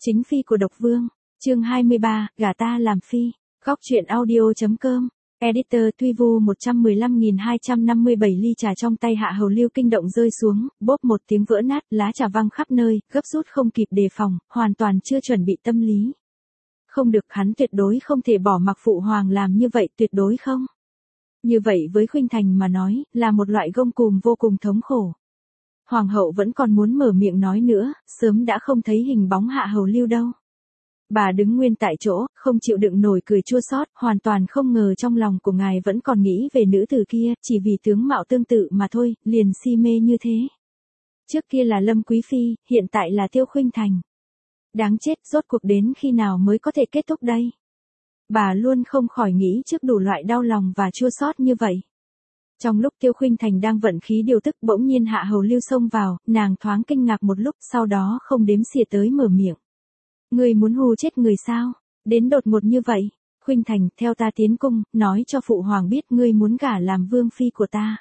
Chính phi của độc vương, chương 23, gả ta làm phi, góc truyện audio.com, editor Tuy Vu 115.257 ly trà trong tay Hạ Hầu Lưu kinh động rơi xuống, bốp một tiếng vỡ nát, lá trà văng khắp nơi, gấp rút không kịp đề phòng, hoàn toàn chưa chuẩn bị tâm lý. Không được, hắn tuyệt đối không thể bỏ mặc phụ hoàng làm như vậy, tuyệt đối không. Như vậy với Khuynh Thành mà nói, là một loại gông cùm vô cùng thống khổ. Hoàng hậu vẫn còn muốn mở miệng nói nữa, sớm đã không thấy hình bóng Hạ Hầu Lưu đâu. Bà đứng nguyên tại chỗ, không chịu đựng nổi cười chua xót, hoàn toàn không ngờ trong lòng của ngài vẫn còn nghĩ về nữ tử kia, chỉ vì tướng mạo tương tự mà thôi, liền si mê như thế. Trước kia là Lâm Quý Phi, hiện tại là Tiêu Khuynh Thành. Đáng chết, rốt cuộc đến khi nào mới có thể kết thúc đây? Bà luôn không khỏi nghĩ trước đủ loại đau lòng và chua xót như vậy. Trong lúc Tiêu Khuynh Thành đang vận khí điều tức, bỗng nhiên Hạ Hầu Lưu xông vào, nàng thoáng kinh ngạc một lúc, sau đó không đếm xỉa tới mở miệng. Ngươi muốn hù chết người sao? Đến đột ngột như vậy. Khuynh Thành, theo ta tiến cung, nói cho phụ hoàng biết ngươi muốn gả làm vương phi của ta.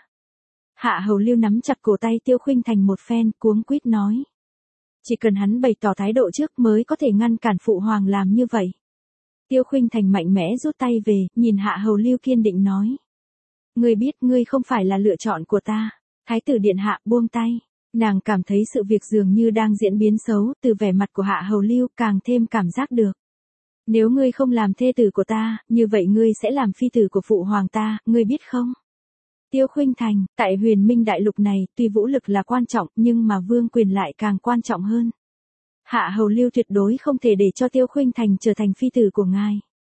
Hạ Hầu Lưu nắm chặt cổ tay Tiêu Khuynh Thành một phen, cuống quýt nói. Chỉ cần hắn bày tỏ thái độ trước mới có thể ngăn cản phụ hoàng làm như vậy. Tiêu Khuynh Thành mạnh mẽ rút tay về, nhìn Hạ Hầu Lưu kiên định nói. Ngươi biết ngươi không phải là lựa chọn của ta. Thái tử điện hạ buông tay. Nàng cảm thấy sự việc dường như đang diễn biến xấu, từ vẻ mặt của Hạ Hầu Lưu càng thêm cảm giác được. Nếu ngươi không làm thê tử của ta, như vậy ngươi sẽ làm phi tử của phụ hoàng ta, ngươi biết không? Tiêu Khuynh Thành, tại Huyền Minh đại lục này, tuy vũ lực là quan trọng, nhưng mà vương quyền lại càng quan trọng hơn. Hạ Hầu Lưu tuyệt đối không thể để cho Tiêu Khuynh Thành trở thành phi tử của ngài.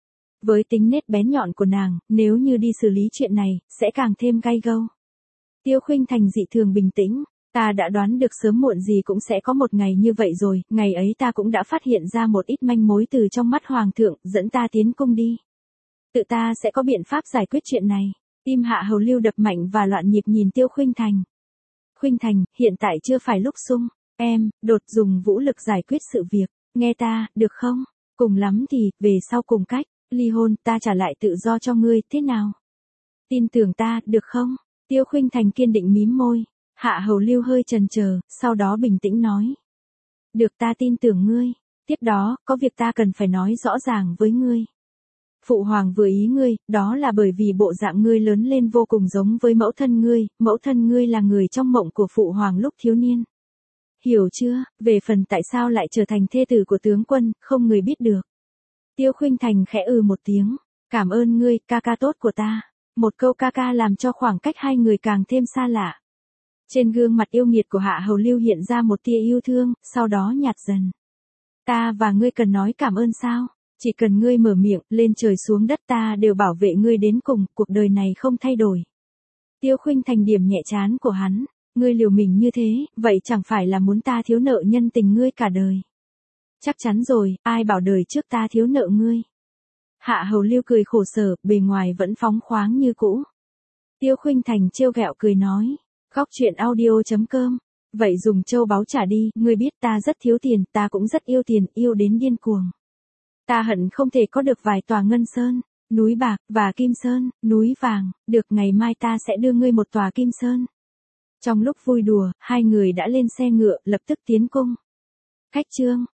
Với tính nết bén nhọn của nàng, nếu như đi xử lý chuyện này, sẽ càng thêm gay gâu. Tiêu Khuynh Thành dị thường bình tĩnh. Ta đã đoán được sớm muộn gì cũng sẽ có một ngày như vậy rồi, ngày ấy ta cũng đã phát hiện ra một ít manh mối từ trong mắt hoàng thượng, dẫn ta tiến cung đi. Tự ta sẽ có biện pháp giải quyết chuyện này. Tim Hạ Hầu Lưu đập mạnh và loạn nhịp nhìn Tiêu Khuynh Thành. Khuynh Thành, hiện tại chưa phải lúc sung, em, đột dùng vũ lực giải quyết sự việc, nghe ta, được không? Cùng lắm thì, về sau cùng cách, ly hôn, ta trả lại tự do cho ngươi, thế nào? Tin tưởng ta, được không? Tiêu Khuynh Thành kiên định mím môi. Hạ Hầu Lưu hơi chần chờ, sau đó bình tĩnh nói. Được, ta tin tưởng ngươi. Tiếp đó, có việc ta cần phải nói rõ ràng với ngươi. Phụ hoàng vừa ý ngươi, đó là bởi vì bộ dạng ngươi lớn lên vô cùng giống với mẫu thân ngươi là người trong mộng của phụ hoàng lúc thiếu niên. Hiểu chưa, về phần tại sao lại trở thành thê tử của tướng quân, không người biết được. Tiêu Khuynh Thành khẽ một tiếng, cảm ơn ngươi, ca ca tốt của ta. Một câu ca ca làm cho khoảng cách hai người càng thêm xa lạ. Trên gương mặt yêu nghiệt của Hạ Hầu Lưu hiện ra một tia yêu thương, sau đó nhạt dần. Ta và ngươi cần nói cảm ơn sao? Chỉ cần ngươi mở miệng, lên trời xuống đất ta đều bảo vệ ngươi đến cùng, cuộc đời này không thay đổi. Tiêu Khuynh Thành điểm nhẹ trán của hắn, ngươi liều mình như thế, vậy chẳng phải là muốn ta thiếu nợ nhân tình ngươi cả đời. Chắc chắn rồi, ai bảo đời trước ta thiếu nợ ngươi. Hạ Hầu Lưu cười khổ sở, bề ngoài vẫn phóng khoáng như cũ. Tiêu Khuynh Thành trêu ghẹo cười nói. Góc truyện audio.com. Vậy dùng châu báu trả đi, ngươi biết ta rất thiếu tiền, ta cũng rất yêu tiền, yêu đến điên cuồng. Ta hận không thể có được vài tòa ngân sơn, núi bạc, và kim sơn, núi vàng, được ngày mai ta sẽ đưa ngươi một tòa kim sơn. Trong lúc vui đùa, hai người đã lên xe ngựa, lập tức tiến cung. Khách trương.